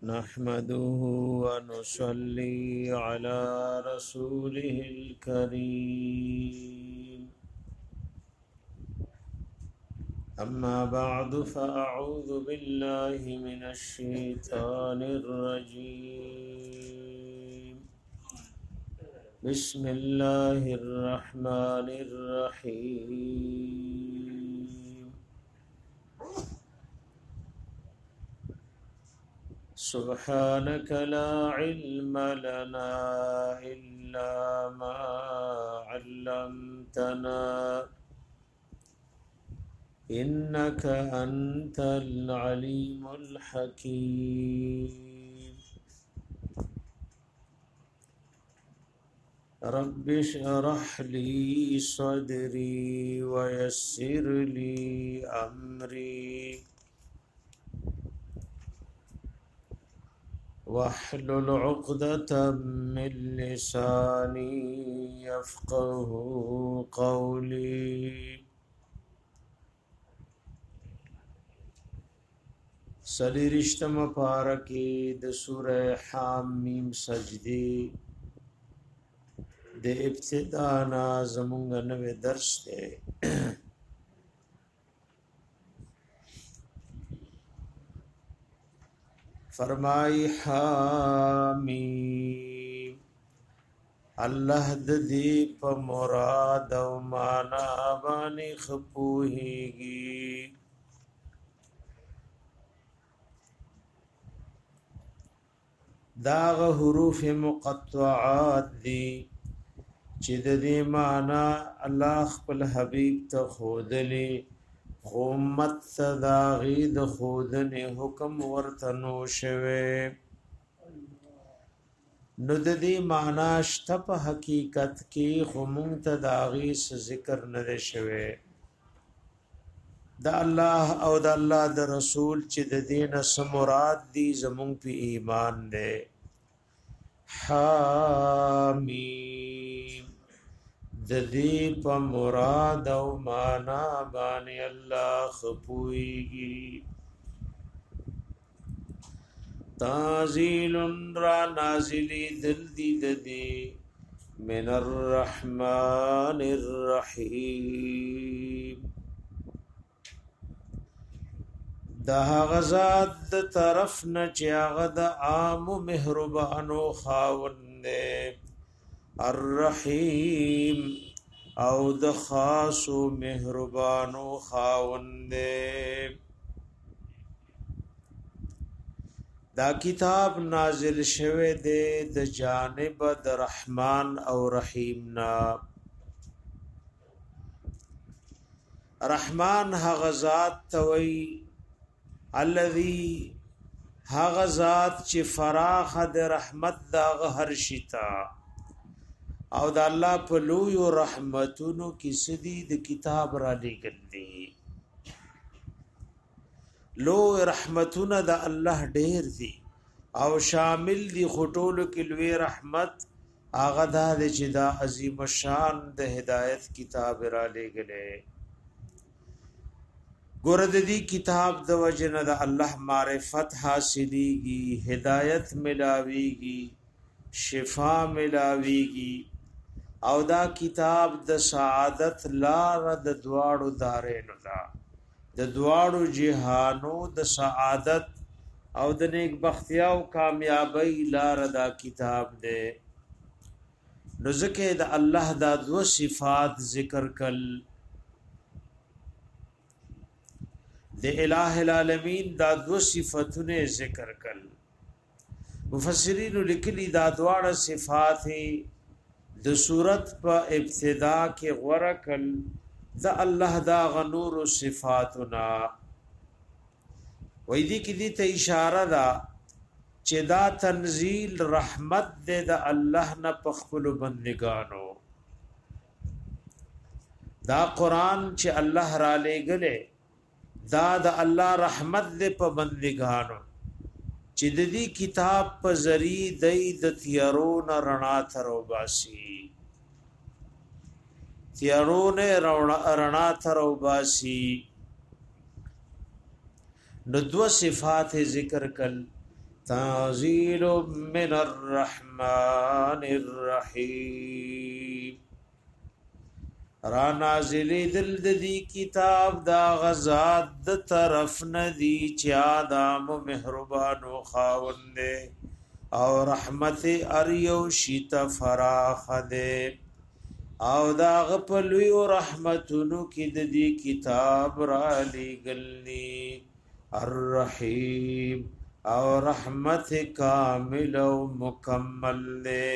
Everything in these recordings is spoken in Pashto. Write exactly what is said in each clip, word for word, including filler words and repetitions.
نحمده ونصلي على رسوله الكريم أما بعد فأعوذ بالله من الشيطان الرجيم بسم الله الرحمن الرحيم سبحانك لا علم لنا إلا ما علمتنا إنك أنت العليم الحكيم رب اشرح لي صدري ويسر لي أمري واحلل عقدة من لساني يفقه قولي سلیرشتم پارکی د سورہ حامیم سجدی د ابتدا نا زمونږ نوې درس دی فرمای حامیم الله د دې په مراد او معنا باندې خپوهیږي داغ حروف مقطعات دی چې د دې معنا الله خپل حبيب ته خودلی امت صداغی د خودن حکم ورتنو شوه نو د دې معنا شته په حقیقت کې خمون تداغی س ذکر نه شوه د الله او د الله د رسول چې د دین سم مراد دي زمون په ایمان ده حامیم د دې په مراد او معنا باندې الله خپويږي تنزيل را نازلی دل دی د دې من الرحمن الرحیم دا غزاد د طرف نه چې هغه د عام مهربانو خاوند الرحیم او د خاص مهربانو خاوند دا کتاب نازل شوه دی د جانب د رحمان او رحیم نا رحمان هغه ذات توي الذي هغه ذات چې فراخ د رحمت داغه هر شتا او د الله په لوی رحمتونو کې سدي د کتاب را لګل دي لو رحمتونه د الله ډېر دي او شامل دي خټول کې لوی رحمت هغه د چې دا عظیم شان د هدایت کتاب را لګلې ګور د دې کتاب د وجنه د الله معرفت حاصلېږي هدایت ملاويږي شفا ملاويږي او دا کتاب د سعادت لار د دواړو دارینو دا د دواړو جهانو د سعادت او د نیک بختیا او کامیابی لار دا کتاب دی نو ځکه د الله دا دو صفات ذکر کل د الہ العالمین دا دو صفاتونه ذکر کل مفسرین لیکلی دا دواړه صفات د صورت په ابتدا کې غوړه کل د الله دا غنور صفاتنا وې دې کې دې ته اشاره ده چې دا تنزيل رحمت دې د الله نه پخپل بندگانو دا قران چې الله را لېګلې دا د الله رحمت دې په بندگانو چې د دې کتاب په ذریعہ د تیارون رڼا تر وباسي تیارون رڼا تر وباسي نو دو صفات ذکر کل تنزيل من الرحمن الرحيم را نازلی دل دی کتاب دا غزاد د طرف ندی چا دام مهربان و خاوند او رحمت اریو شیت فراخ دے او دا غپلوی و رحمتونو کی دی کتاب را لگلنی الرحیم او رحمت کامل و مکمل دے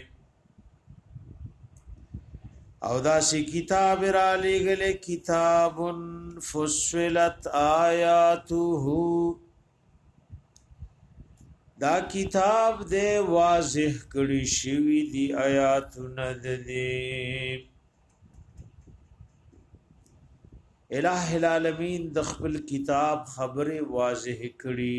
او دا سی کتاب را لگلے کتاب فصلت آیاته دا کتاب دے واضح کړي شوی دی آیاتونه دې الہ العالمین د خپل کتاب خبره واضح کړي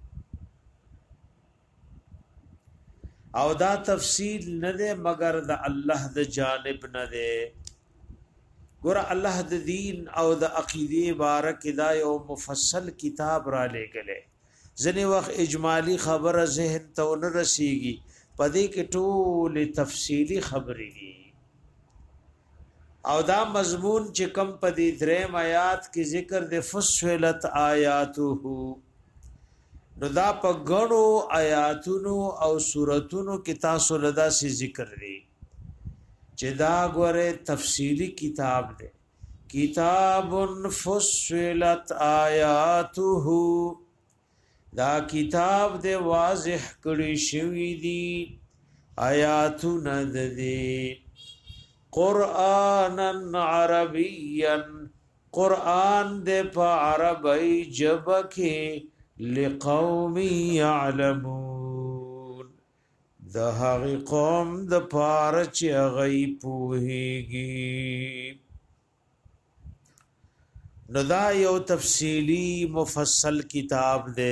او دا تفصیل نه ده مگر د الله د جانب نه ده ګور الله د دین او د عقیده بارک دا یو مفصل کتاب را لګلې ځنی وخت اجمالی خبره ذهن ته نه رسیږي پدې کې ټول تفصیلی خبرې دي او دا مضمون چې کم پدې دریم آیات کې ذکر د فصلت آیاته نو دا په غړو آیاتونو او سوراتونو کې تاسو لدا سي ذکر دي چې دا غوره تفصیلی کتاب دی کتاب فصلت آیاته دا کتاب دے واضح کړي شوی دی آیاتونه دي قرآنن عربیا قرآن دے په عربی ژبه کې لقوم يعلمون د هغه قوم د پاره چې غي پوهیږي نو دا یو تفصیلی مفصل کتاب دے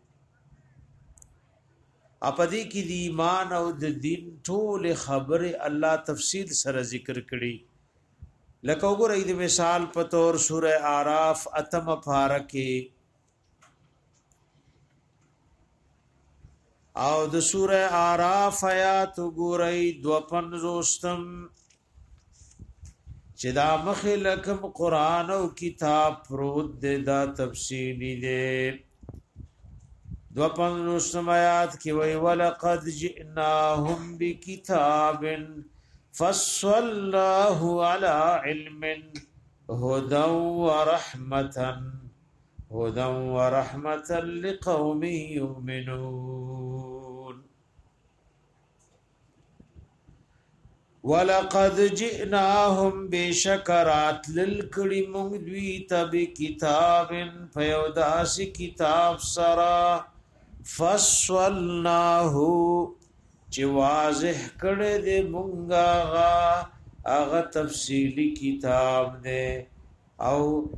اپدی کی دی ایمان او د دین ټول خبر الله تفصیل سره ذکر کړي لکه وګورئ د مثال په تور سوره اعراف اتم پارکه او د سوره اعراف آیات وګورئ دو پنځوستم چې دا مخلکم قرآن او کتاب پروت دے دا تفصیلی دے دو پنځوستم آیات کې وی ولقد جئناهم بکتاب فصلناه على علم هدى ورحمة هدى ورحمة لقوم يؤمنون ولقد جئناهم بشکرات للکړي موږ دوی ته کتاب فیوداس کتاب سرا فصلناه چې واضح کړي دې مونږه هغه تفصیلی کتاب دې او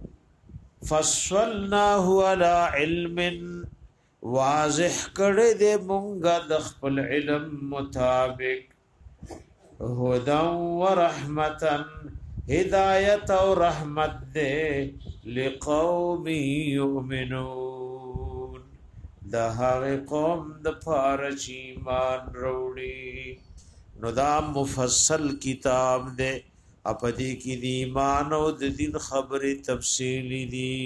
فصلناه على علم واضح کړي دې مونږه د خپل علم مطابق هدى ورحمة هداية و رحمت دے لقوم يؤمنون دا هغه قوم د پاره چې ایمان وروړي نو دا مفصل کتاب دے اپدی کی دی ایمان او د دین خبره تفصیلی دی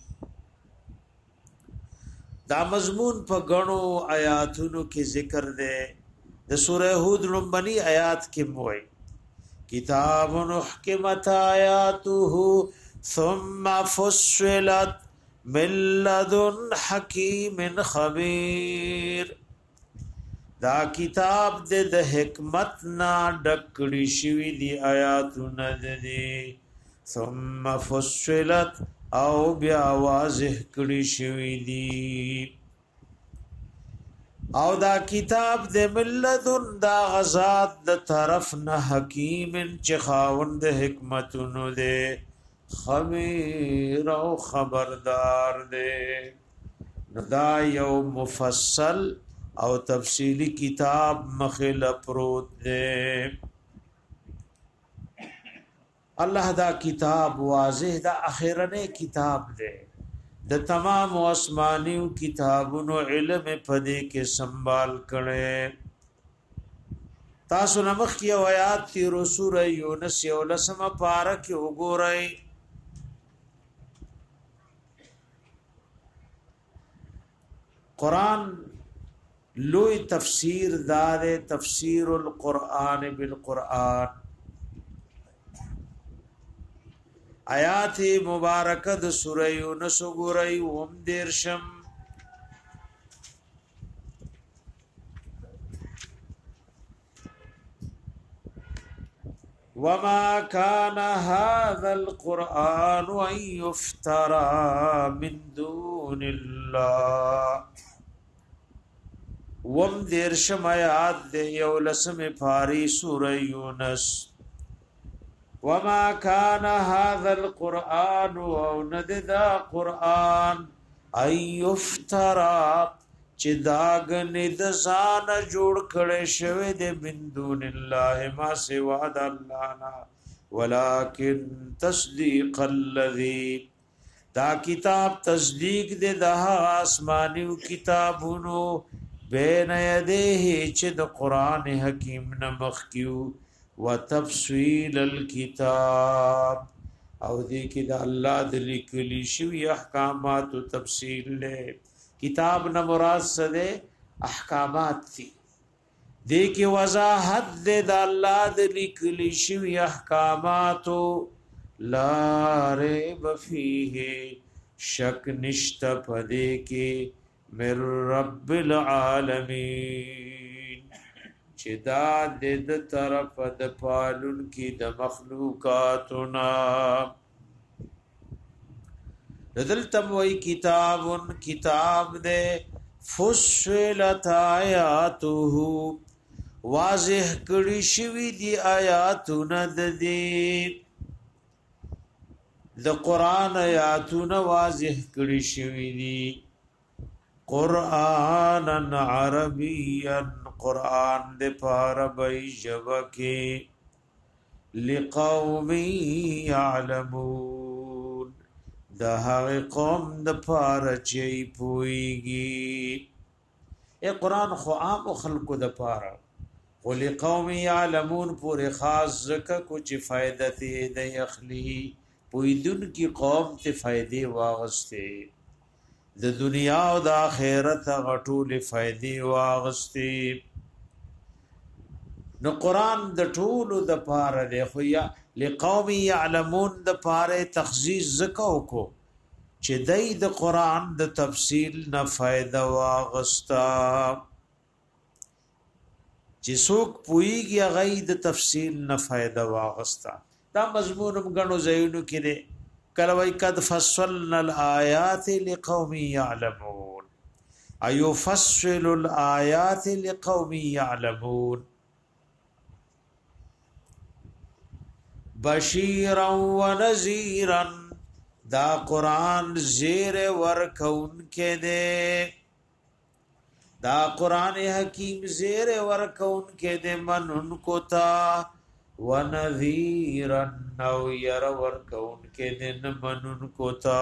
دا مضمون په غنو آیاتونو کې ذکر دے د سوره هود لومبني آیات کې موي کتاب احکمت آیاته ثم فصلت من لدن حکیم خبیر دا کتاب د حکمت نا ډکړي شوی دی آیاتونه دي ثم فصلت او بیا واضح کړي شوی دی او دا کتاب د ملذن دا غزاد د طرف نه حکیم چې خاوند حکمتونو دے خبیر او خبردار دے دا یو مفصل او تفصیلی کتاب مخل پروت دے الله دا کتاب واضح دا اخیرنه کتاب دے د تمام آسمانی کتابونو علم پدې کې سنبال کړي تاسو نمخ کی آیات تیرو سورہ یونس یو لسمه پارہ کې وګورئ قرآن لوی تفسیر دار تفسیر القرآن بالقرآن آیات مبارکه د سوره یونس وګورئ وم دیرشم وما كان هذا القرآن أن يفترى من دون الله وم دیرشم آیات دے یولسم پاری سورہ یونس وما كان هذا القرآن ونددا قرآن أن يفترى چې داغ ند ځان جوړ کړي شوی د من دون الله ما سوا د الله نه ولکن تصدیق الذی دا کتاب تصدیق د ده آسمانی کتابونو بین یدیه چې د قران حکیم نه مخکیو وتفصیل الكتاب او دې کې د الله د لیکلي شوی احکامات او تفصیل له کتاب نه مراد سره احکامات دي دې کې وضاحت د الله د لیکلي شوی احکامات لا ریب فیه شک نشت پدې کې مر رب العالمین چې دا د طرف د پالون کې د مخلوقاتنا دلتم وی کتابن کتاب دے فصلت آیاته واضح کړي شوی دی آیاتونه د دې د قران آیاتونه واضح کړي شوی دی قرآن عربیا قرآن د عربی ژبه کې لقوم يعلمون دا هغه قوم د پاره چې پويږي اے قرآن خو عام خلقو د پاره ول قوم يعلمون پورې خاص زکه کو چې فائدہ ته د اخلي پویدن کی قوم ته فائدې واغسته د دنیا او د آخرت غټول فائدې واغسته نو قرآن د ټولو د پاره دی خو یا لقوم يعلمون د پاره تخصیص زکو کو چې دای د قرآن د تفصیل نه فائدہ واغستا چې څوک پویږي غي د تفصیل نه فائدہ واغستا دا مضمون غنو زینو کې دی کله وای قد فصلنا الآیات لقوم يعلمون ايو فصل الآیات لقوم يعلمون بشیرا و نذیرا دا قرآن زیر ورکون کے دے دا قرآن حکیم زیر ورکون کے دے من ان کو تا و نذیرا نو یر ورکون کے دے من ان کو تا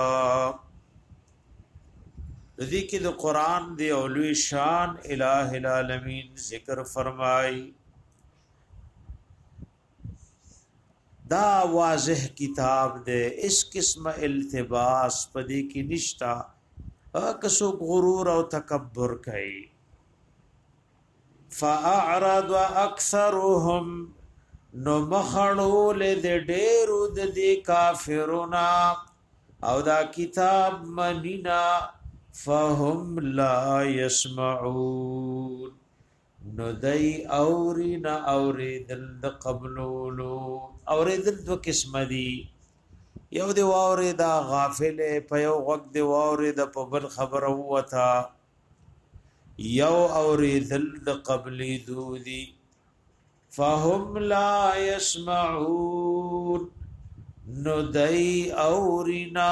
دی کی دا قرآن دی اولوی شان الہ العالمین ذکر فرمائی دا واضح کتاب دے اس قسم التباس پدی کی نشتا اکسو غرور او تکبر کئی فاعرض اکثرهم نو مخړول د ډیرو د دې کافرونا او دا کتاب منینا فهم لا يسمعون نو دای اورینا اوریدل د قبلولو اوریدل دو قسم دي یو دی واورید غافل په یو وخت دی واورید په بل خبره وتا یو اوریدل د قبلی دودی فهم لا يسمعون نو دای اورینا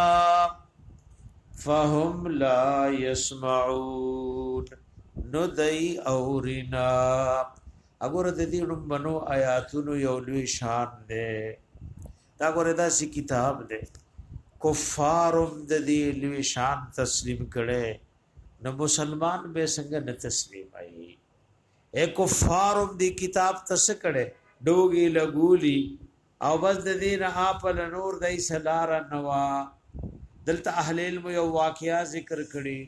فهم لا يسمعون نو دای اورینا اګوره د دې بنو آیاتونو یو لوی شان ده دا ګوره دا سی کتاب ده کفارم د دې لوی شان تسلیم کړي نو مسلمان به څنګه نه تسلیم ای اے کفارم دی کتاب تس کړي ډوګي لګولي او بس د دین اپل نور دای سلار نوا دلته اهل علم یو واقعیا ذکر کړي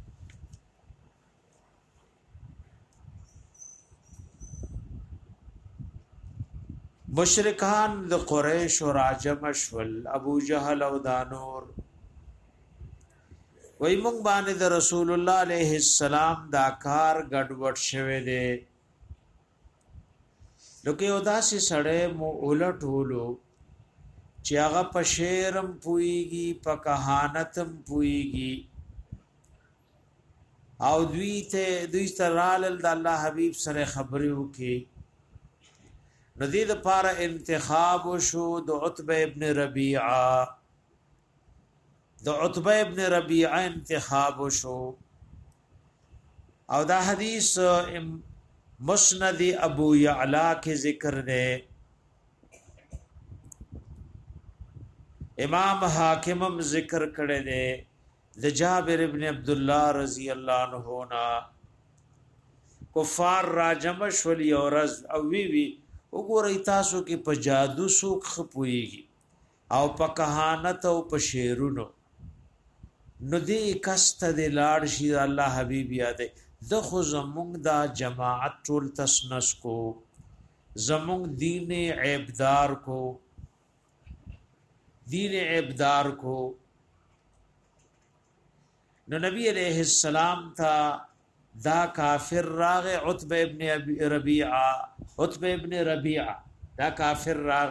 مشرکان د قریش او راجم شول ابو جهل او دانور وای مونږ باندې د رسول الله علیه السلام دا کار ګډوډ شوه دی لکه یو داسې سړی مو اولټولو چې هغه په شعرم پويږي په کہانتم پويږي او دوی ته دوی سره د الله حبيب سره خبرې وکي ندی د پاره انتخاب شو د عتبه ابن ربيعه د عتبه ابن ربيعه انتخاب شو او دا حدیث مسند ابو یعلا کے ذکر دے امام حاکمم ذکر کړه دے د جابر ابن عبد الله رضی الله عنه نا کفار راجم شول یورز او وی وی وګورئ تاسو کې په جادو سوق خپويږي او په کہانت او په شعرونو نو دې کست دې لاړ شي الله حبيب یاده د خو زمونږ دا جماعت ټول تسنس کو زمونږ دین عیبدار کو دین عیبدار کو نو نبی علیہ السلام تا دا کافر راغ عتبہ ابن ربیعہ عتبہ ابن ربیعہ دا کافر راغ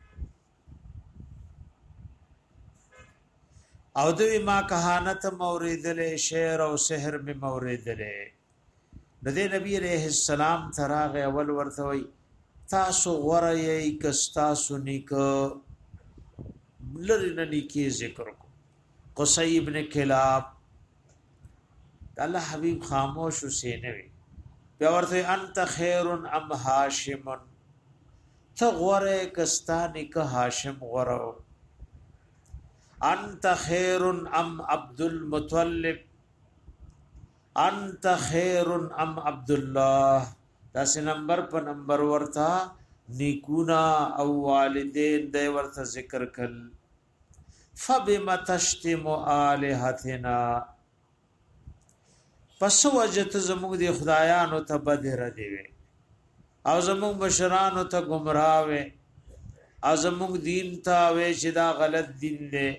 او دوی ما کہانت موریدلے شعر او سحر میں موریدلے ندی نبی علیہ السلام تراغ اول ورثوی تاسو غرئی کستاسو نیک لرن نیکی ذکر کو قصی ابن کلاب اللہ حبیب خاموش حسینوی بیا ورثوی انت خیر ام حاشم تغوری کستانی که حاشم غرو انت خیر ام عبد المطلب انت خیر ام عبد الله داس نمبر پر نمبر ورتا نیکونا او والدین دی ورتا ذکر کل فبما تشتم الہتنا پس وجت زموږ دی خدایانو ته بدر دی او زموږ بشرانو ته گمراه و او زموږ دین ته و چې دا غلط دین دی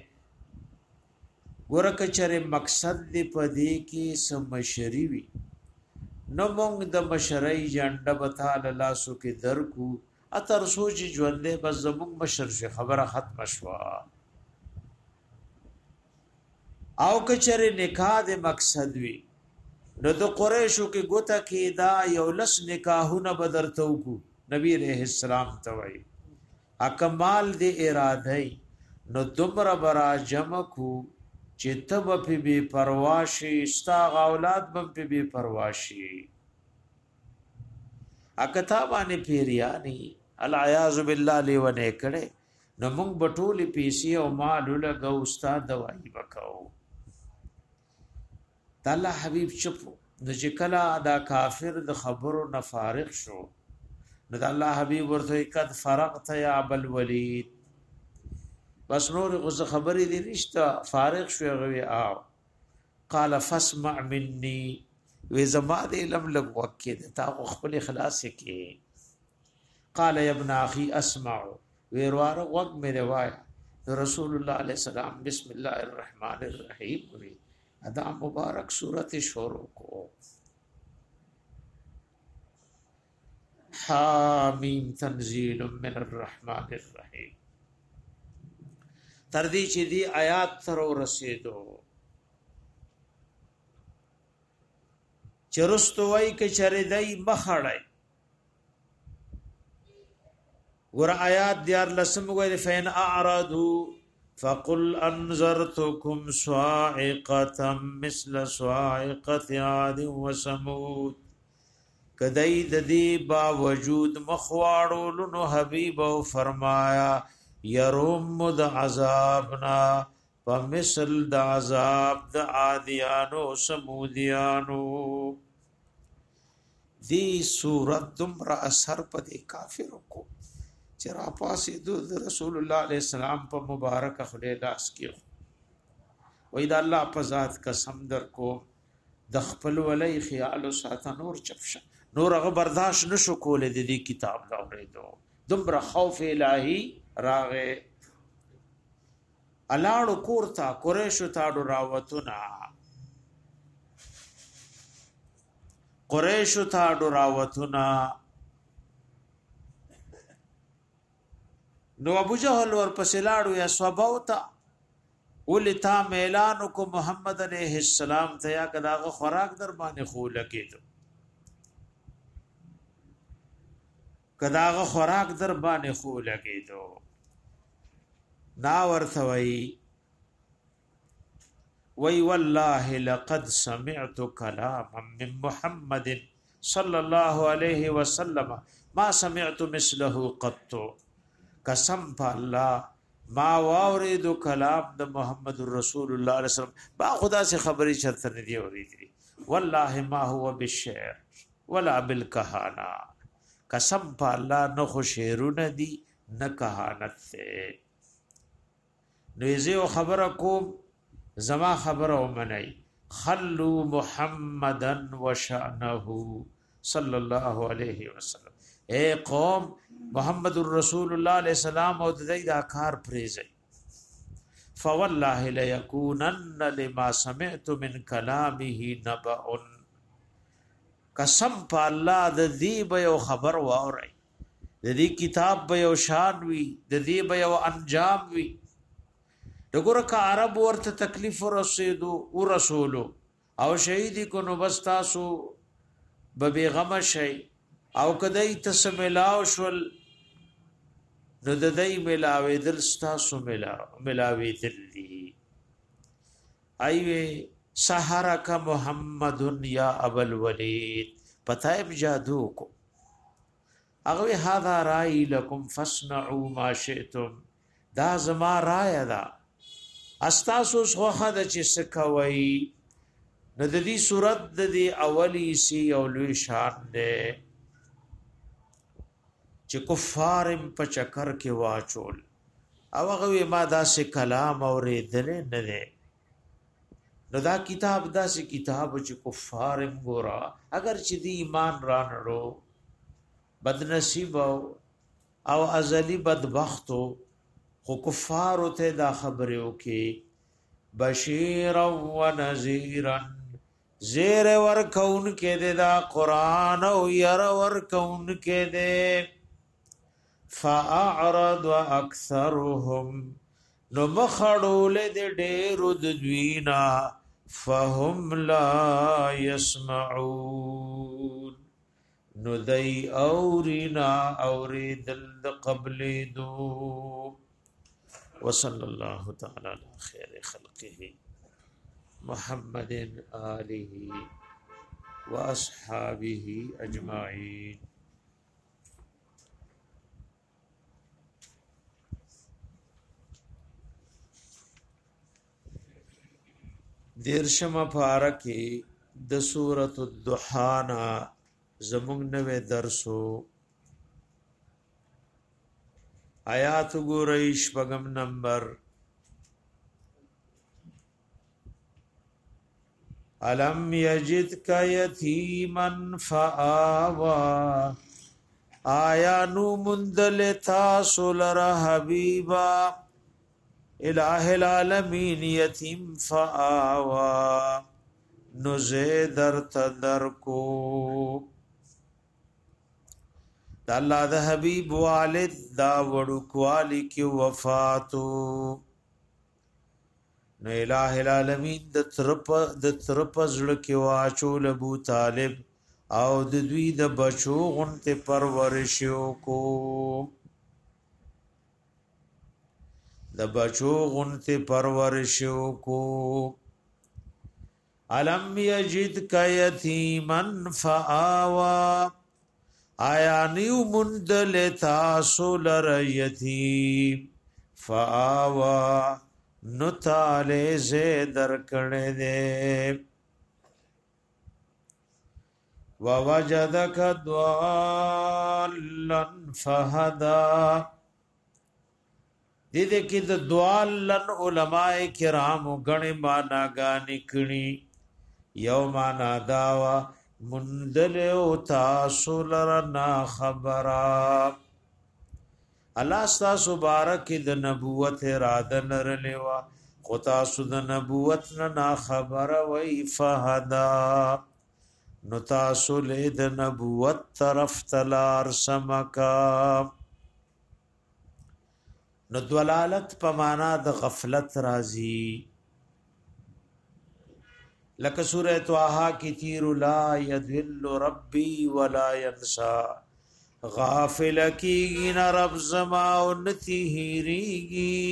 ورکه چره مقصد دی پدې کې سمشری وی نو مونږ د مشرۍ جنډه بتا الله سو کې درکو اتر سوچ ژوندې بس زموږ مشر شي خبره ختم شوا او کچره نکاح د مقصد وی نو د قریشو کې ګوته کې دا یو لس نکاحونه بدرتو کو نبی رحم السلام توي اکمال دی اراده نو دمر برا جمع کو چې تب په بی پرواشي استا اولاد بم په بی پرواشي اکتا باندې پیریانی العیاذ بالله لیونه کړي نو موږ بټولي پیسي او مال لګو استاد دوايي وکاو تعالی حبيب چپ د جکلا دا کافر د خبرو نه فارغ شو نو الله حبيب ورته قد فرغت یا ابو الولید بس نور غز خبرې دي نشته فارغ شو غوي او قال فاسمع مني و زما دې لم لګ وکي تا خپل اخلاص کې قال يا ابن اخي اسمع ويروار وق مې روایت رسول الله عليه السلام بسم الله الرحمن الرحیم وی ادا مبارک سورۃ شروع کو حامیم تنزیل من الرحمن الرحیم تردی چې دی آیات تر رسیدو چرستوي کې چره دای مخړای ور آیات دیار لسم ویل فین اعرضوا فقل انذرتكم صاعقه مثل صاعقه عاد وثمود کدی د دې باوجود مخواړو نو حبیب او فرمایا یروم د عذابنا فمثل د عذاب د عادیانو سمودیانو. دی صورت دمرا اثر په د کافرو کو چې را پاسې د رسول الله علیه السلام په مبارک خله لاس کې وې دا الله په ذات قسم در کو د خپل ولای خیال او ساته نور چپشه نور هغه برداشت نشو کولې د دې کتاب دا اورېدو دمرا خوف الهی راغه الاړو کورتا قریشو تاړو راوتنا قریشو تاړو راوتنا نو ابو جهل ور پسې لاړو یا صباوتا ولتا اعلان کو محمد علیہ السلام ته یا کداغه خوراک در باندې خو لګیدو کداغه خوراک در باندې خو لګیدو نا ورثوي وی والله لقد سمعت كلاما من محمد صلى الله عليه وسلم ما سمعت مثله قط. قسم بالله ما واورید کلام د محمد رسول الله علیه وسلم با خدا سے خبری چرته نه دی اوریدلی والله ما هو بالشعر ولا بالكهانه. قسم بالله نه خو شعرونه دي نه کهانت سے. نو یزه خبره کوم زما خبره ومني خلو محمدا وشأنه صلى الله عليه وسلم. اے قوم محمد رسول الله علیه السلام او د دې دا کار پریزي. فوالله ليكونن لما سمعت من كلامه نبأ. قسم په الله د دې به یو خبر واوري د دې کتاب به یو شان وي د دې به یو انجام وي. دغه کا عرب ورته تکلیف ورسېدو او رسولو او شهیدی کو نو بس تاسو به بیغم شي او کدی تسملاو شول نو د دې ملاوي دل تاسو ملا ملاوي دل دي. ایوه سحرک محمد یا ابو الولید پتایم جادو کو اغه هذا رای لكم فاصنعوا ما شئتم. دا زما رای دا استاسو خوخه د چې سکوي نو د دې صورت د دې اولی سی او لوی شان ده چې کفارم په چکر کې واچول او هغه ما داسې کلام اورېدل نه ده. نو دا کتاب داسې کتاب چې کفارم ګورا اگر چې دی ایمان را نړو بدنصیب او ازلی بدبختو خو کفار ته دا خبره وکي بشیرا و نذیرا زیر ور کون کې دا قران او ير ور کون کې دے فاعرض اکثرهم نو مخړول دې ډېر د دوینا فهم لا يسمعون نو دای اورینا اوریدل د قبل دو. وصلى الله تعالى على خير خلقه محمد آله وأصحابه أجمعين. دیرشم پارکی د سورۃ الضحانا زمونږ نوې درسو آیات ګورئ شپږم نمبر الم یجدک یتیما فآوا. آیا نو مندل تاسو لره حبیبا الہ العالمین یتیم فآوا نو زیدر تدر کو. دا الله د حبیب والد دا وړوکوالی کی وفاتو نو الہ العالمین د طرف د طرف زړه کی واچول ابو طالب او د دوی د بچو غنته پرورشو کو د بچو غنته پرورشو کو. الم یجدک یتیما فآوا. آیا نیو مندل تاسو لر یتیم فآوا نو تعالی زه درکړې دې ووجدک ضالا فهدا دې دې کې د ضالن علماء کرام غني معنا غانې کړي یو معنا داوا مندل او تاسو لرنا خبره الله تاسو بارک د نبوت اراده لرلوا خو تاسو د نبوت نه خبره وای فهدا نو تاسو له د نبوت طرف تلار سمکا نو دلالت په معنا د غفلت راځي لکه سوره طه کی تیر لا یذل ربی ولا ينسى غافل کی ن رب زما انتی هیریږي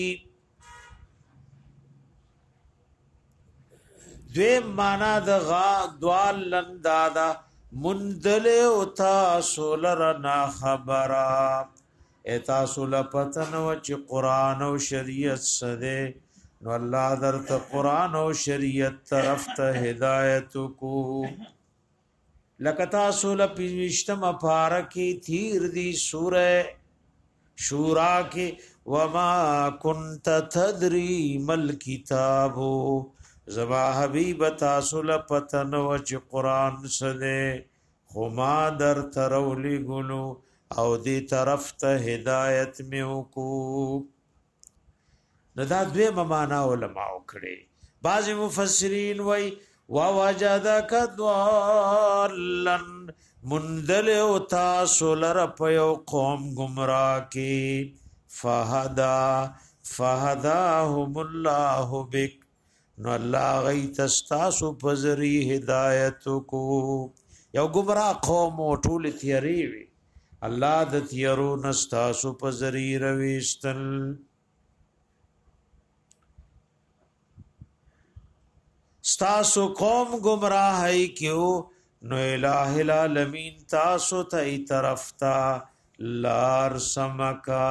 دوی معنا د غا دوالن دادا مندل او تاسو لرنا خبره اتا سول پتن و چې قران او شریعت سده نو الله درته قران او شریعت طرف ته هدایت کو لکتا سول پښتم پارکی تیر دی سوره شورا کې وما كنت تدري مل کتابو زما حبیب تاسو له پتن و چې قران سده خو ما در ترولی ګلو او دی طرف ته هدایت میو کو ندا دوی معنا علماء کړي بعض مفسرین وای وا وجدک ضالن مندل او تاسو لر په یو قوم گمراه کی فهدا فهداهم الله بک نو الله غی تستاسو پزری هدایت کو یو گمراه قوم ټول تیری وی الله د تیرو نستاسو پزری رويستل ستاسو قوم گمراهی کیو نو الہ العالمین تاسو ته طرف تا لار سمکا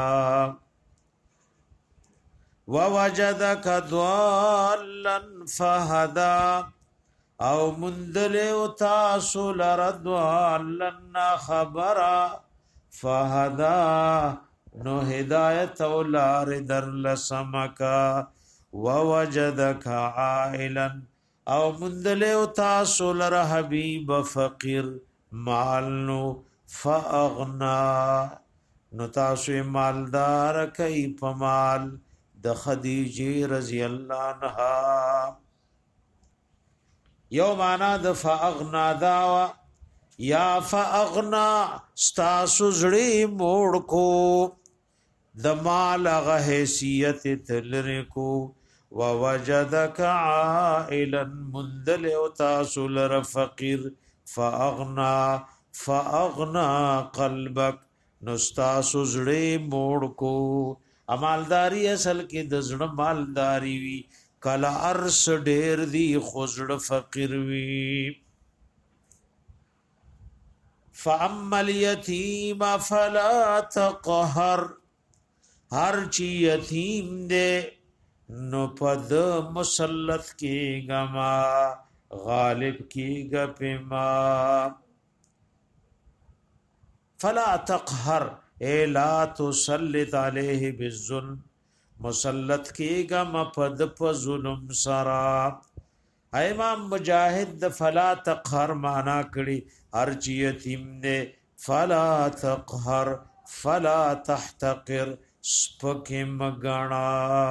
ووجدک ضالا فهدا او مندل او تاسو لردوالن خبره فهدا نو هدایت او لار در لسمکا ووجدک عائلا او مندل او تاسو لر حبیب فقیر مالنو فاغنا نو تاسو مالدار کئی پمال د خدیجه رضی الله عنها یو معنا د فاغنا داوا یا فاغنا ستاسو زړی موړ کو د مال غ حیثیت تلری کو ووجدک عائلا مندل او تاسو لر فقیر فاغنا فاغنا قلبک نستاسو زړی موړ کو امالداری اصل کې د زړه مالداری وی کلا ارس ډیر دی خوزړه فقیر وی فاما الیتیم فلا تقهر هر چی یتیم دے نو پد مسلط کی گما غالب کی گپما فلا تقهر اے لا تسلط علیہ بالظلم مسلط کی گم پد پ ظلم سرا امام مجاہد فلا تقهر معنا کړي هر چی یتیم دے فلا تقهر فلا تحتقر سپک مگنا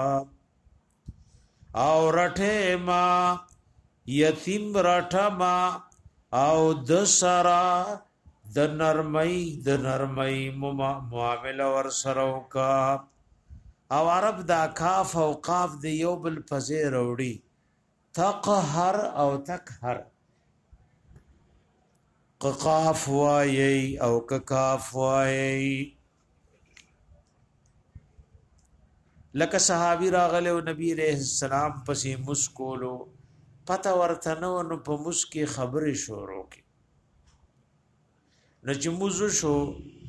او رټه ما یتیم رټه ما او د سرا د نرمۍ د نرمۍ معامله ور سره کا او عرب دا کاف او قاف د یو بل پزې وروړي تقهر او تقهر قاف وایي او کاف وایي لکه صحابي راغله او نبی عليه السلام پسې مسکولو پته ورته نو نو په مسکی خبرې شروع کی نو چې موضوع شو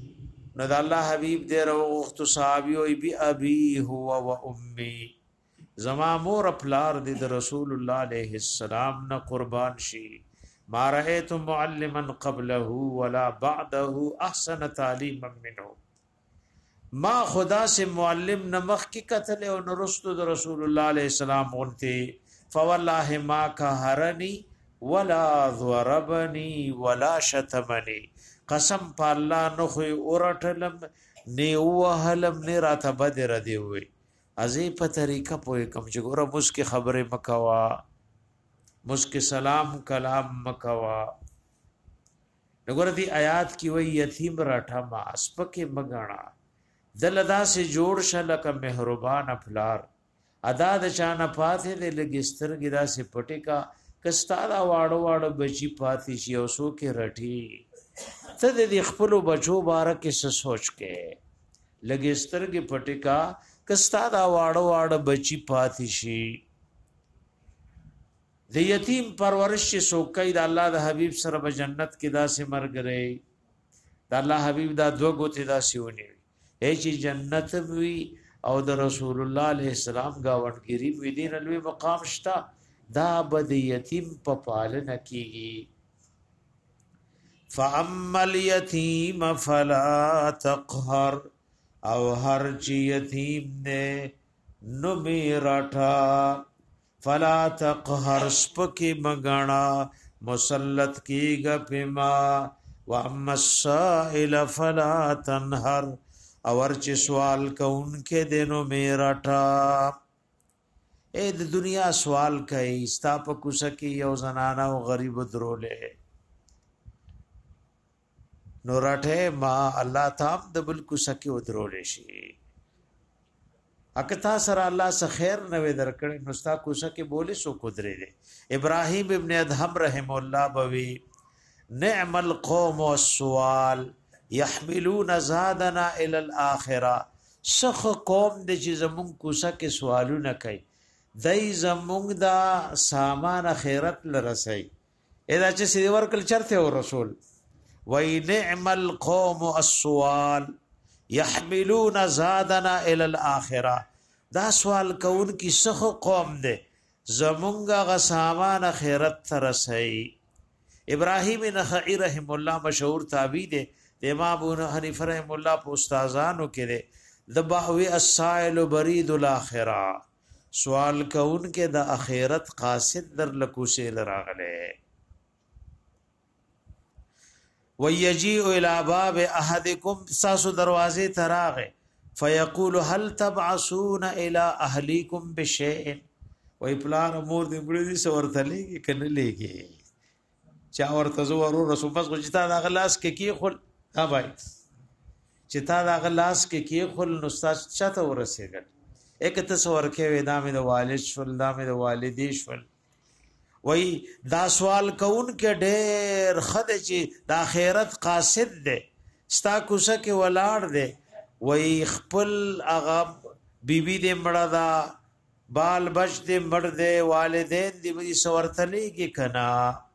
نو د الله حبيب دې وروغت صحابي او بي ابي هو و امي زما مور پلار دې د رسول الله عليه السلام نه قربان شي ما رأيت معلما قبله ولا بعده احسن تعلیما منه ما خدا سے معلم نمخ کی قتل او نرستو د رسول الله علیه السلام غنته فوالله ما قهرني ولا ضربني ولا شتمني قسم په الله نو خو اورټلم نی وهلم نه راته بدر دی وي ازي په طریقه پوي کم چې ګوره مسکه خبره مکوا مسکه سلام کلام مکوا وګوره دی آیات کی وی یتیم راټه ما اسپکه مګانا دلدا سے جوړ شل ک مهربان افلار ادا د چانه پاتې د لګستر ګدا سے پټی کا کستادا واړو واړو بچی پاتې شي او سو کې رټی ته د خپل بچو بارکه څه سوچ کې لګستر کې پټی کا کستادا واړو واړو بچی پاتې شي د یتیم پرورش سو کوي د الله د حبیب سره په جنت کې داسې مرګره د الله حبیب دا دوه ګوتې داسې ونی اے چې جنت وی او د رسول الله علیه السلام گاونګری وی دین لوی مقام شتا دا بد یتیم په پالنه کیږي فاما الیتیم فلا تقهر او هر چی یتیم نے نو میراٹھا فلا تقهر سپکی مگانا مسلط کی گپما واما السائل فلا تنهر اور چې سوال کون کې دینو میرا ټا اے د دنیا سوال کوي ستا په کوڅه کې یو زنانه او غریب درولې نو راټه ما الله تام د بل کوڅه کې ودرولې شي اکتا سره الله سره خیر نه وې درکړې نو ستا کوڅه کې بولې سو قدرت دې ابراهيم ابن ادهم رحم الله بوي نعم القوم والسوال يحملون زادنا الى الاخره شخ قوم د چې زمون کوڅه کې سوالونه کوي دای زمونږ دا سامان خیرت لرسي ادا چې سید ورکل چرته او رسول وای نعم القوم السوال يحملون زادنا الى الاخره دا سوال کون کی شخ قوم دے زمونږ غ سامان خیرت ترسي ابراهيم نخعي رحم الله مشهور تابعی دے د امام ابو حنیفه رحم الله په استادانو کې ده د بهوی السائل برید الاخره سوال کون کې د اخرت قاصد در لکوسه لراغله ويجيء الى باب احدكم ساسو دروازه تراغه فيقول هل تبعثون الى اهليكم بشيء وای پلان امور دې بړې سورته لګي کنه لګي چا ورته زو رسول بس غجتا د غلاس کې کی خل ها بھائی چې تا د غلاس کې کی خل نو استاد چاته ورسېګل یک تصور کې ودا مې د والد شول دا مې د والدې شول وای دا سوال کون کې ډېر خدای چې د آخرت قاصد ده ستا کوڅه کې ولاړ ده وای خپل اغا بیبي دې مړه دا بال بچ دې مړ دې والدین دې وې سورتلې کې کنا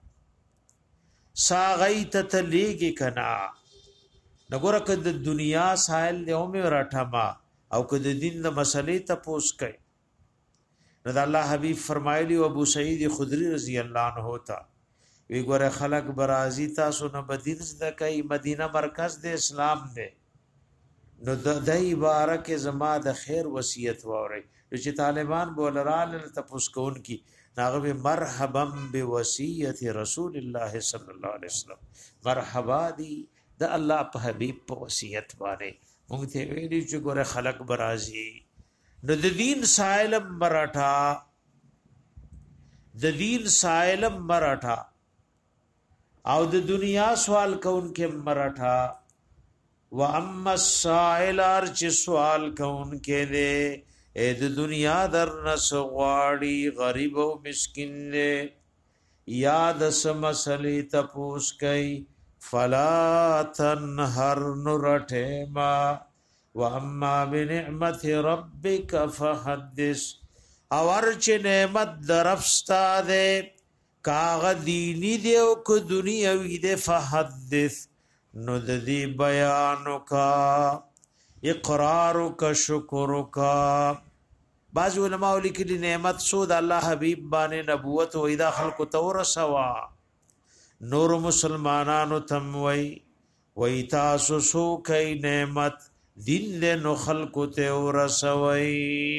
ساغیت تلیږي کنا نګوره که د دنیا سائل دی او مې راټما او که د دین د مسلې ته پوس کوي نو د الله حبیب فرمایلی او ابو سعید خدری رضی الله عنه تا وی ګوره خلق برازی تاسو نه بدین زده کوي مدینه مرکز د اسلام دی نو د دای بارک زما د خیر وصیت ووري چې طالبان بولرال ته پوس کون کی ناغه مرحبا بوصیت رسول الله صلی الله علیه وسلم مرحبا دی د الله په حبیب په وصیت باندې موږ ته ویلي چې ګوره خلق برازي نو د دین سائلم مراఠا د دین سائلم مراఠا او د دنیا سوال کون کې مراఠا و اما السائل ار چې سوال کون کې دے اے د دنیا در نس غواړي غریب او مسکین دے یاد سم مسلې تپوس کوي فلا تنهر نرټما واما بنعمت ربك فحدث اور چې نعمت درفستا ده کاغ دینی دی او کو دنیاوی ده فحدث نو د دې بیان کا اقرار کا شکر کا بعض علماء لیکلي نعمت سو د الله حبيب باندې نبوت او اذا خلق تور سوا نور مسلمانانو تم وی وی تاسو سو کای نعمت دین له نو خلق تور سوی.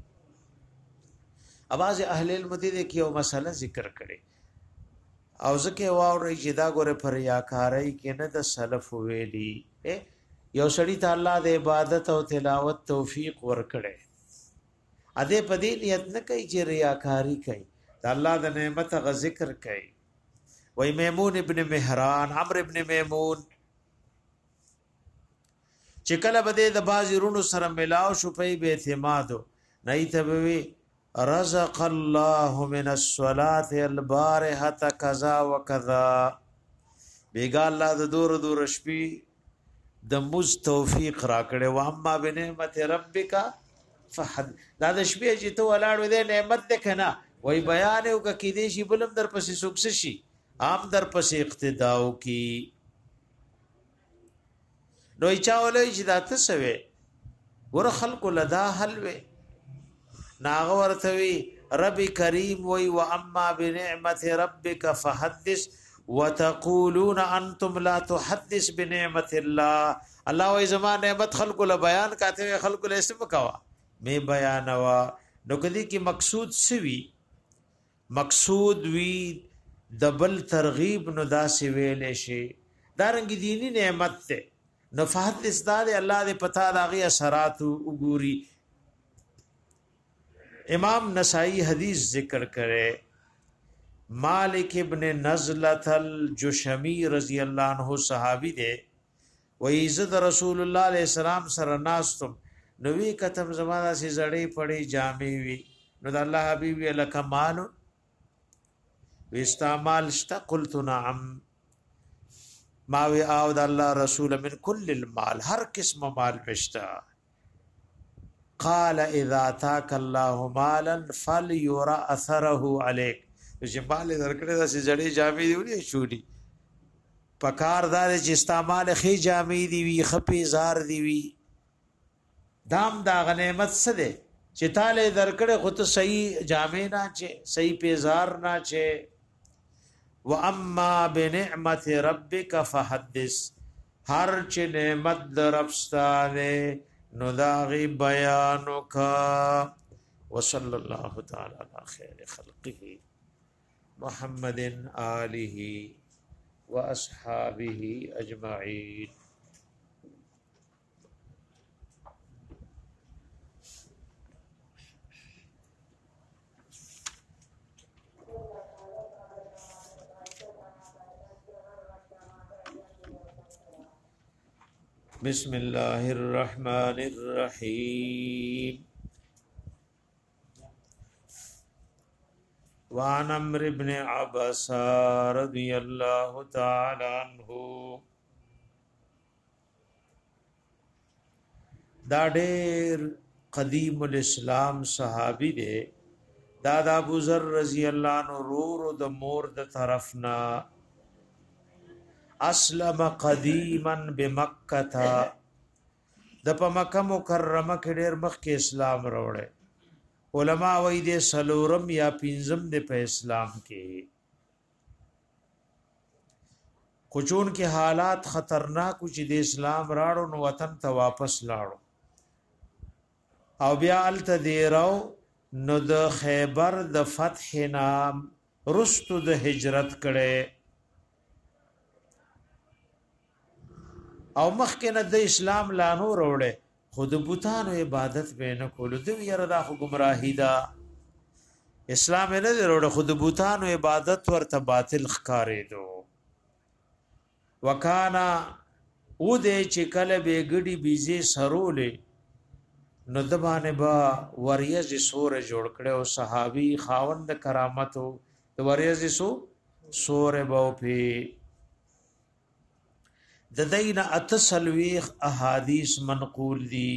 اواز اهل علم دې کې یو مسله ذکر کړي او ځکه واوري چې دا ګوره پر یاکارای کې نه د سلف ویلي یو سړی ته الله د عبادت او تلاوت توفیق ورکړي اده پدې نیت نه کوي چې ریاکاری کوي د الله د نعمت غ ذکر کوي. وای میمون ابن مهران عمرو ابن میمون چې کله بده د بازرونو سره ملاو شو په به اعتماد نه ته رزق الله من الصلاه البارحه كذا وكذا بیګا الله د دور دور شپې د مز توفیق را کړي و اما بنعمت ربک فحد دا د شپې چې ته ولاړ دې نعمت ده کنه وای بیان او کې دې شی بلم در پسې سوکس شي عام در پسې اقتداو کی نو چا ولې چې دا تسوي ور خلق لدا حلوه ناغ ورتوي رب کریم وی و اما بنعمت ربک فحدث وتقولون انتم لا تحدث بنعمت الله. الله وی زمان نعمت خلق له بیان کاته خلق له اسم کوا می بیان وا نو کدی کی مقصود سوی مقصود وی دبل ترغیب نو داسې ویل شي دارنګ دینی نعمت ته نو فحدث داد الله دې پتا داغي اثرات وګوري. امام نسائی حدیث ذکر کرے مالک ابن نزلۃ الجشمی رضی اللہ عنہ صحابی دے و عزت رسول اللہ علیہ السلام سره ناستم نوې کتم زمانہ سي زړې پړې جامې وی نو د الله حبیب لک مال و استعمال شتا قلت نعم ما وی او د الله رسول من کل المال هر قسم مال بشتا. قال اذا اتاك الله مالا فليرى اثره عليك چې مال درکړه د سړي جامې دی ولې شوري پکاردار چې استعمال خي جامې دی وی خپي زار دی وی دام دا غنیمت څه ده چې تاله درکړه خو ته صحیح جامې نه چې صحیح پیزار نه چې واما بنعمت ربك فحدث هر چې نعمت درپستانه نو داغی بیانو کا وصلی اللہ تعالی علی خیر خلقه محمد آلہ و اصحابہ اجمعین. بسم الله الرحمن الرحيم. وعن عمرو بن عباسة رضي الله تعالى عنه دا ډېر قدیم الاسلام صحابي دی دا د ابو ذر رضی الله عنه رور د مور د طرفنا اسلم قدیما بمکه د په مکه مکرمه کې ډېر مخکې اسلام راوړی علما وایي د سلورم یا پنځم د په اسلام کې خو چون کې حالات خطرناک چې د اسلام راړو نو وطن ته واپس لاړو او بیا الته دی راو نو د خیبر د فتح نام رستو د هجرت کړي او مخکنه د اسلام لانو وروړي خود بوتانو عبادت به نه کول د یره د گمراهی دا اسلام نه وروړي خود بوتانو عبادت ورته باطل ښکارې دو وکانا او دې چې کله به ګډي بيزي سرولې نو د باندې با وریز سور جوړ کړي او صحابي خاوند کرامتو د وریز سو سور بو پی د دین اتسلویخ احادیث منقول دی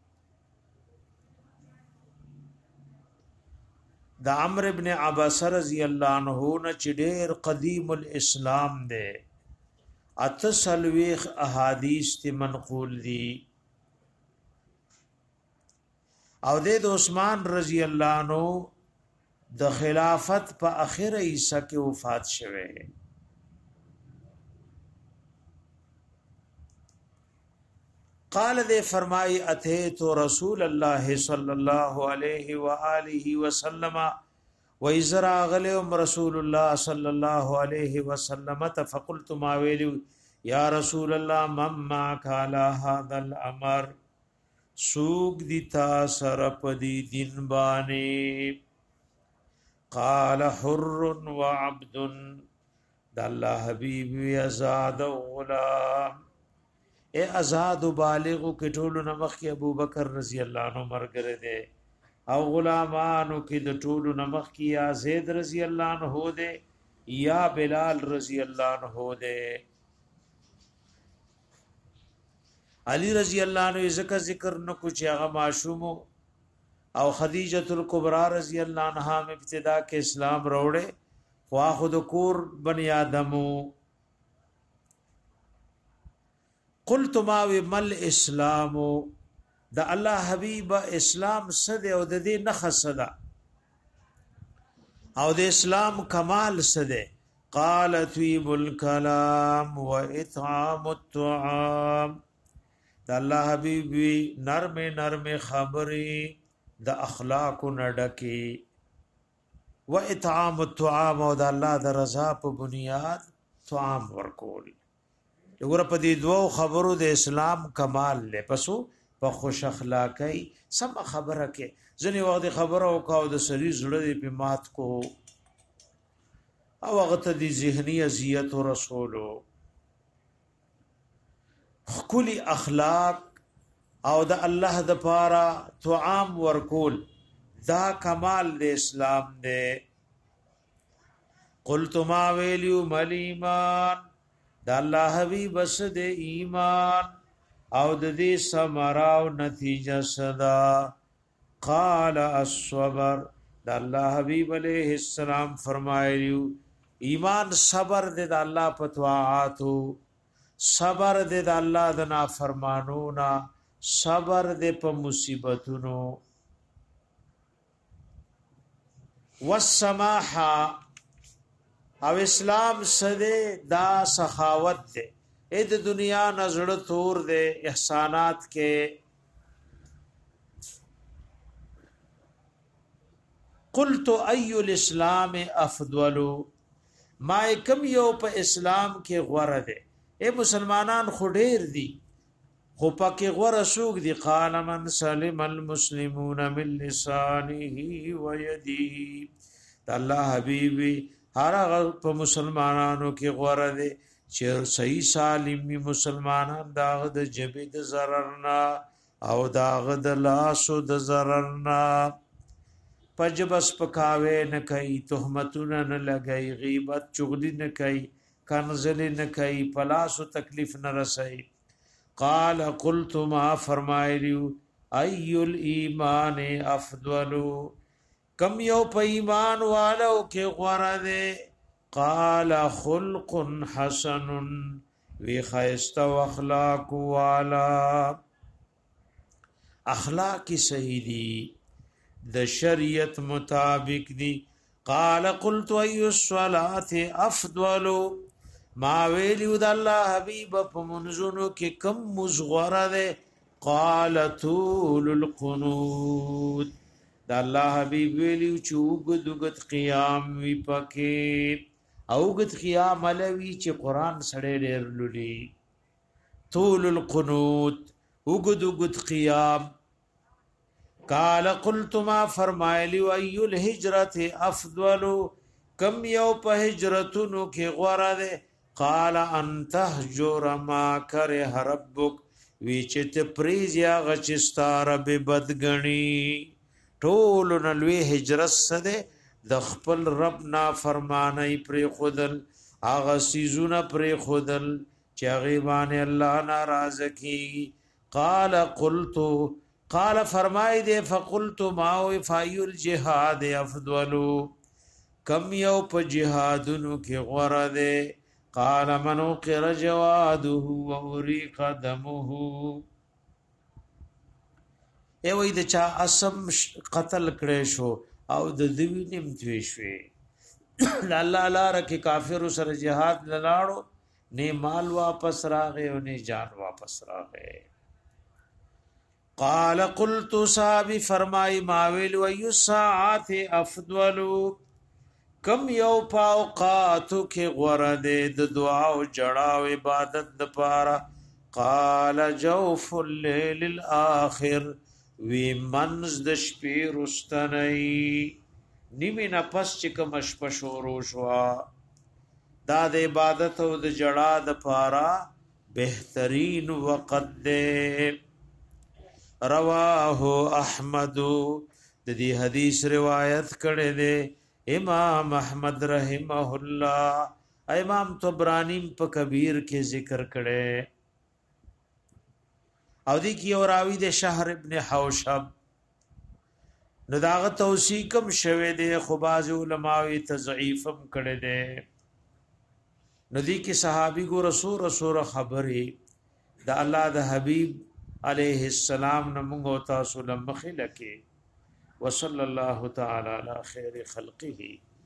د عمرو ابن عباسه رضی الله عنه نه چې ډېر قدیم الاسلام دی اتسلویخ احادیث تی منقول دی او د عثمان رضی الله عنه د خلافت په اخره حصہ کې وفات شوه. قال دے فرمائی اتیت رسول الله صلی الله علیه و آله وسلم و ازرا غلم رسول الله صلی الله علیه وسلم فقلت ما ویلو یا رسول الله مما کالا هذا الامر سوق دیتا سر پدی دین بانی. قال حر و عبد د الله حبیب آزاد غلام اے آزاد بالغ کې ټولو نمخ کې ابو بکر رضی الله عنه مرګره دے او غلامانو کې د ټولو نمخ کې یا زید رضی الله عنه دے یا بلال رضی الله عنه دے. علی رضی الله عنه ذکر ذکر نو کو چې هغه معصوم او خدیجه الکبرى رضی الله عنها میں ابتدا کې اسلام روړې خوا خود کور بنی آدمو. قلت ما مل اسلام د الله حبیب اسلام صد او د دې نخ صدا او د اسلام کمال صد. قال طيب الكلام واطعام الطعام د الله حبیب نرم نرم خبري د اخلاق نډکی و اطعام الطعام او د الله د رضا په بنیاد طعام ورکول. وګوره په دې دوه خبرو د اسلام کمال له پسو په خوش اخلاقی سم خبره کې ځنی وخت خبره او کاو د سری زړه په مات کو او هغه ته د ذهنی اذیت او رسولو خلی اخلاق او د الله د پاره طعام ورکول دا کمال د اسلام دی. قلت ما ویلو مل ایمان د الله حبیب بس د ایمان او د دې ثمره او نتیجه صدا. قال الصبر د الله حبیب علیہ السلام فرمایلیو ایمان صبر د الله په طاعاتو صبر د الله د نافرمانونا صبر د په مصیبتونو. والسماحه او اسلام سده دا سخاوت ده اې د دنیا نظر تور ده احسانات کې. قلت اي الاسلام افضل ما کم یو په اسلام کې غوړه ده اے مسلمانان خډیر دي خو پکې غوړه سوق دي. قال من سلم المسلمون من لسانه ويده الله حبيبي هر هغه په مسلمانانو کې غوړه دي چې صحیح سالم مسلمانان داغه د جبې د zarar نه او داغه د لاسو د zarar نه پجبس پکاوي نه کوي تهمتونه نه لګي غیبت چغلی نه کوي کنزل نه کوي پلاسو تکلیف نه رسي. قال قلت ما فرمایلیو اي الايمان افضل کم یو په ایمان والو کې غوړه ده. قال خلق حسن وی خیست و اخلاق والا اخلاق صحیح دي د شریعت مطابق دي. قال قلت اي الصلاه افضل ما ویلیو د الله حبیب په منځونو کې کم مزغوره ده. قال طول القنوت د الله حبیب ویلیو چې وګدوګت قیام وی پکې اوګت قیام علوی چې قران سره ډېر لولي. طول القنوت وګدوګت قیام. قال قلت ما فرمایلی اي الهجرة افضل کم یو په هجرتونو کې غوړه ده. قال ان تهجر ما كره ربك وی چې ته پریزیا غچستار به بدګنی ټول نلوی هجرت سده د خپل رب نا فرمانی پر خودل اغه سيزونه پر خودل چې غیبان الله ناراض کی. قال قلت قال فرمای دے فقلت ما فای الجهاد افضل کم یو په جهادونو کې غوړه ده. قال من قر جواده ووري قدمه ای وای د چا اسم قتل کړي شو او د دوی نیم توي شوي الله لاره کې کافر سره jihad لاړو نه مال واپس راغې او نه جان واپس راغې قال قلت صحابي فرمای ماویل ويو ساعات افضل کم یو پاوقاتو کې غوړه دې د دعا او جړا او عبادت د پاره قال جوف الليل الاخر وی منز د شپې رستنی نیمه نفس چې کوم شپه شروع شو دا د عبادت او د جړا د پاره بهترین وقت دې رواه احمد د دې حدیث روایت کړي دي امام احمد رحمه الله امام طبرانی په کبیر کې ذکر کړي او دې کې اور راوی د شهر ابن حوشب نو داغه توثیقم شوه دي خو باز علماوی تضعیفم کړي دي نو دې کې صحابي ګو رسول رسول خبري د الله د حبيب عليه السلام نمغه تاسو لمخلکه وصلى الله تعالى على خير خلقه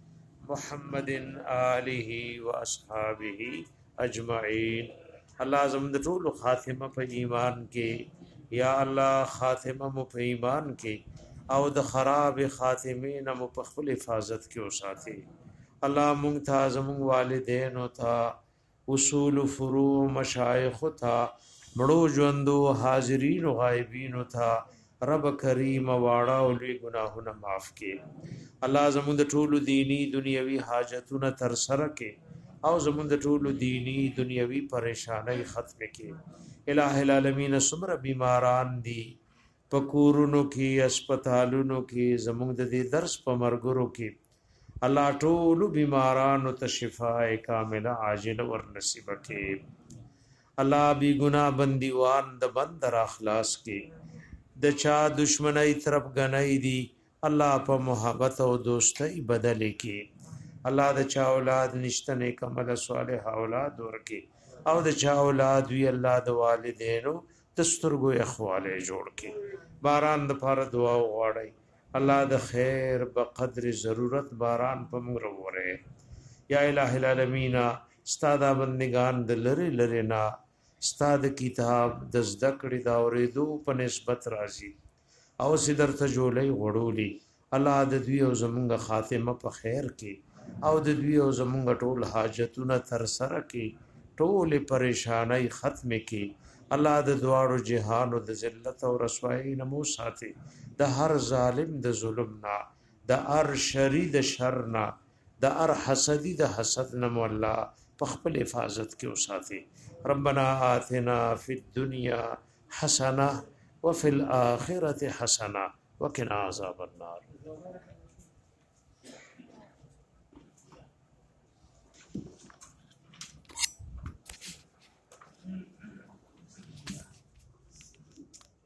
محمد آله واصحابه اجمعين الله زموږ ټول خاتمه په ایمان کې یا الله خاتمه مو په ایمان کې او د خراب خاتمین مو په خپل حفاظت کې وساتي الله مونږ ته زموږ والدین او ته اصول فروع مشایخ ته مړو ژوندو حاضرین او غایبین او ته رب کریم واړه او لوی ګناهونه معاف کړي الله زموږ ټول دینی دنیوي حاجتونه تر سره کړي او زموږ ټول دینی دنیوي پریشانای ختم کړي الٰه العالمین صبر بیماران دي پکورونو کې هسپتالونو کې زموږ د دې درس په مرګرو کې الله ټول بیمارانو ته شفاء کامله عاجله ور نصیب کړي الله بی گناہ بندیوان د بندر اخلاص کې د چا دشمنی طرف غنۍ دي الله په محبت او دوستۍ بدل کې الله د چا اولاد نشته نیک عمل صالح اولاد ورکي او د چا اولاد وی الله د والدینو دسترګو اخواله جوړ کې باران د پاره دعا وغواړي الله د خیر بقدر ضرورت باران په موږ وره یا الٰه العالمین استاد بندگان د لری لری نا استاد کتاب د ذکر دا اوریدو په نسبت راځي او سیدر ته جوړي غړولي الله د دوی او زمونږ خاتمه په خیر کې او د دوی او زمونږ ټول حاجتونه تر سره کې ټول پریشانای ختم کې الله د دواړو جهان او د ذلت او رسوایی نمو ساتي د هر ظالم د ظلم نه د هر شری د شر نه د هر حسدی د حسد نمو الله په خپل حفاظت کې وساتي ربنا آتنا فی الدنيا حسنه وفي الاخره حسنه وقنا عذاب النار